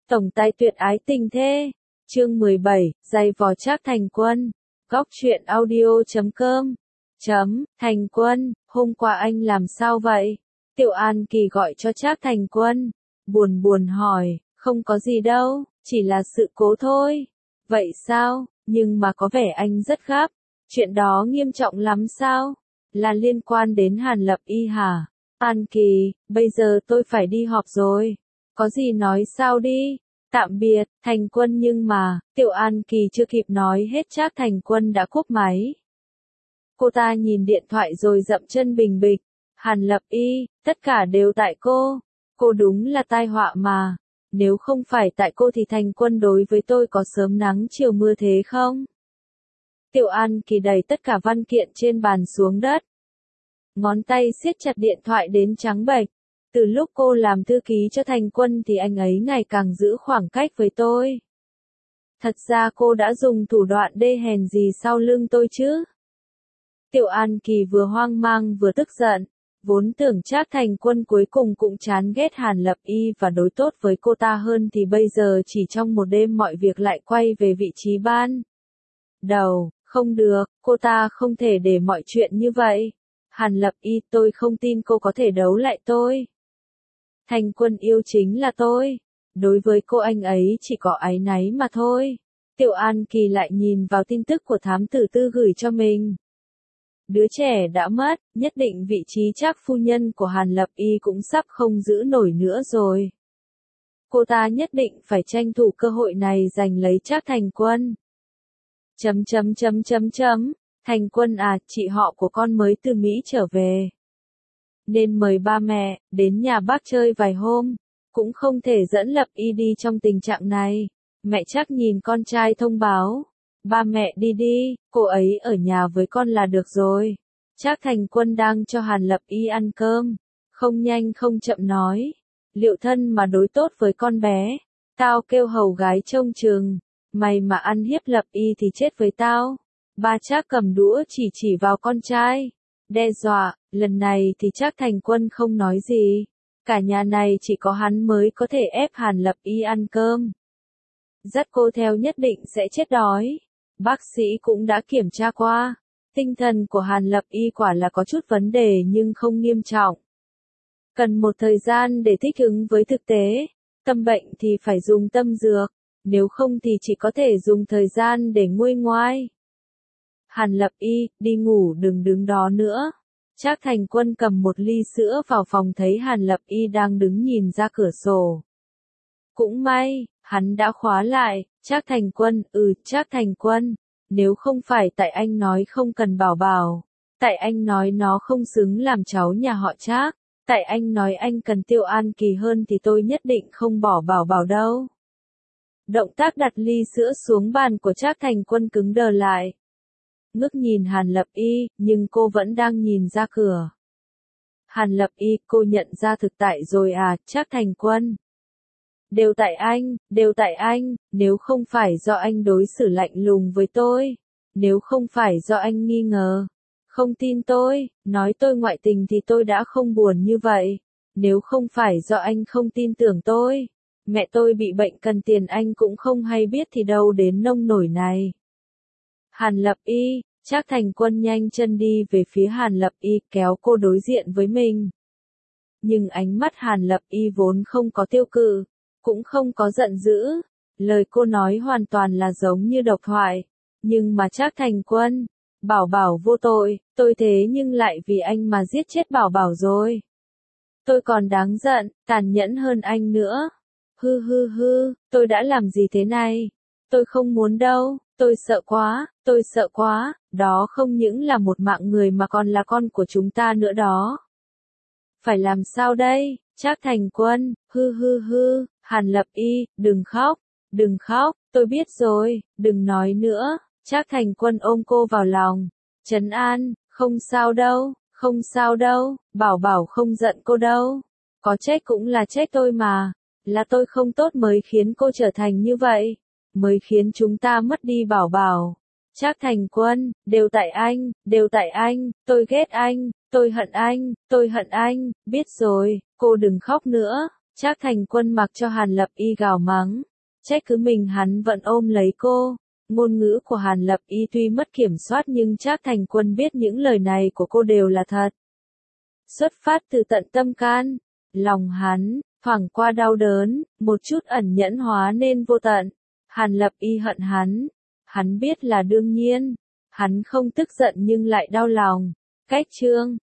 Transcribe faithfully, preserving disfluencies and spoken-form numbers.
Tổng tài tuyệt ái tình thê. Chương mười bảy, giày vò Trác Thành Quân. Góc truyện audio chấm com. Chấm, Thành Quân, hôm qua anh làm sao vậy? Tiểu An Kỳ gọi cho Trác Thành Quân. Buồn buồn hỏi, không có gì đâu, chỉ là sự cố thôi. Vậy sao, nhưng mà có vẻ anh rất gấp. Chuyện đó nghiêm trọng lắm sao? Là liên quan đến Hàn Lập Y hả? An Kỳ, bây giờ tôi phải đi họp rồi. Có gì nói sao đi? Tạm biệt, Thành Quân nhưng mà, Tiểu An Kỳ chưa kịp nói hết Trác Thành Quân đã cúp máy. Cô ta nhìn điện thoại rồi dậm chân bình bịch. Hàn Lập Y, tất cả đều tại cô. Cô đúng là tai họa mà. Nếu không phải tại cô thì Thành Quân đối với tôi có sớm nắng chiều mưa thế không? Tiểu An Kỳ đẩy tất cả văn kiện trên bàn xuống đất. Ngón tay siết chặt điện thoại đến trắng bệch. Từ lúc cô làm thư ký cho Thành Quân thì anh ấy ngày càng giữ khoảng cách với tôi. Thật ra cô đã dùng thủ đoạn đê hèn gì sau lưng tôi chứ? Tiểu An Kỳ vừa hoang mang vừa tức giận. Vốn tưởng Trác Thành Quân cuối cùng cũng chán ghét Hàn Lập Y và đối tốt với cô ta hơn thì bây giờ chỉ trong một đêm mọi việc lại quay về vị trí ban đầu. Không được, cô ta không thể để mọi chuyện như vậy. Hàn Lập Y, tôi không tin cô có thể đấu lại tôi. Thành Quân yêu chính là tôi. Đối với cô anh ấy chỉ có áy náy mà thôi. Tiểu An Kỳ lại nhìn vào tin tức của thám tử Tư gửi cho mình. Đứa trẻ đã mất, nhất định vị trí Trác phu nhân của Hàn Lập Y cũng sắp không giữ nổi nữa rồi. Cô ta nhất định phải tranh thủ cơ hội này giành lấy Trác Thành Quân. Chấm chấm chấm chấm chấm, Thành Quân à, chị họ của con mới từ Mỹ trở về. Nên mời ba mẹ, đến nhà bác chơi vài hôm. Cũng không thể dẫn Lập Y đi trong tình trạng này. Mẹ Trác nhìn con trai thông báo. Ba mẹ đi đi, cô ấy ở nhà với con là được rồi. Trác Thành Quân đang cho Hàn Lập Y ăn cơm. Không nhanh không chậm nói. Liệu thân mà đối tốt với con bé. Tao kêu hầu gái trông chừng. Mày mà ăn hiếp Lập Y thì chết với tao. Ba Trác cầm đũa chỉ chỉ vào con trai. Đe dọa, lần này thì Trác Thành Quân không nói gì. Cả nhà này chỉ có hắn mới có thể ép Hàn Lập Y ăn cơm. Dắt cô theo nhất định sẽ chết đói. Bác sĩ cũng đã kiểm tra qua. Tinh thần của Hàn Lập Y quả là có chút vấn đề nhưng không nghiêm trọng. Cần một thời gian để thích ứng với thực tế. Tâm bệnh thì phải dùng tâm dược. Nếu không thì chỉ có thể dùng thời gian để nguôi ngoai. Hàn Lập Y, đi ngủ đừng đứng đó nữa. Trác Thành Quân cầm một ly sữa vào phòng thấy Hàn Lập Y đang đứng nhìn ra cửa sổ. Cũng may, hắn đã khóa lại. Trác Thành Quân, ừ, Trác Thành Quân. Nếu không phải tại anh nói không cần Bảo Bảo. Tại anh nói nó không xứng làm cháu nhà họ Trác. Tại anh nói anh cần Tiểu An Kỳ hơn thì tôi nhất định không bỏ Bảo Bảo đâu. Động tác đặt ly sữa xuống bàn của Trác Thành Quân cứng đờ lại. Ngước nhìn Hàn Lập Y, nhưng cô vẫn đang nhìn ra cửa. Hàn Lập Y, cô nhận ra thực tại rồi à, Trác Thành Quân. Đều tại anh, đều tại anh, nếu không phải do anh đối xử lạnh lùng với tôi. Nếu không phải do anh nghi ngờ. Không tin tôi, nói tôi ngoại tình thì tôi đã không buồn như vậy. Nếu không phải do anh không tin tưởng tôi. Mẹ tôi bị bệnh cần tiền anh cũng không hay biết thì đâu đến nông nổi này. Hàn Lập Y, Trác Thành Quân nhanh chân đi về phía Hàn Lập Y kéo cô đối diện với mình. Nhưng ánh mắt Hàn Lập Y vốn không có tiêu cự, cũng không có giận dữ. Lời cô nói hoàn toàn là giống như độc thoại. Nhưng mà Trác Thành Quân, Bảo Bảo vô tội, tôi thế nhưng lại vì anh mà giết chết Bảo Bảo rồi. Tôi còn đáng giận, tàn nhẫn hơn anh nữa. Hư hư hư, tôi đã làm gì thế này? Tôi không muốn đâu, tôi sợ quá, tôi sợ quá, đó không những là một mạng người mà còn là con của chúng ta nữa đó. Phải làm sao đây? Trác Thành Quân, hư hư hư, Hàn Lập Y, đừng khóc, đừng khóc, tôi biết rồi, đừng nói nữa. Trác Thành Quân ôm cô vào lòng, trấn an, không sao đâu, không sao đâu, Bảo Bảo không giận cô đâu. Có trách cũng là trách tôi mà. Là tôi không tốt mới khiến cô trở thành như vậy. Mới khiến chúng ta mất đi Bảo Bảo. Trác Thành Quân, đều tại anh, đều tại anh, tôi ghét anh, tôi hận anh, tôi hận anh, biết rồi, cô đừng khóc nữa. Trác Thành Quân mặc cho Hàn Lập Y gào mắng, trách cứ mình hắn vẫn ôm lấy cô. Ngôn ngữ của Hàn Lập Y tuy mất kiểm soát nhưng Trác Thành Quân biết những lời này của cô đều là thật. Xuất phát từ tận tâm can, lòng hắn, thoảng qua đau đớn, một chút ẩn nhẫn hóa nên vô tận. Hàn Lập Y hận hắn, hắn biết là đương nhiên, hắn không tức giận nhưng lại đau lòng. Cách chương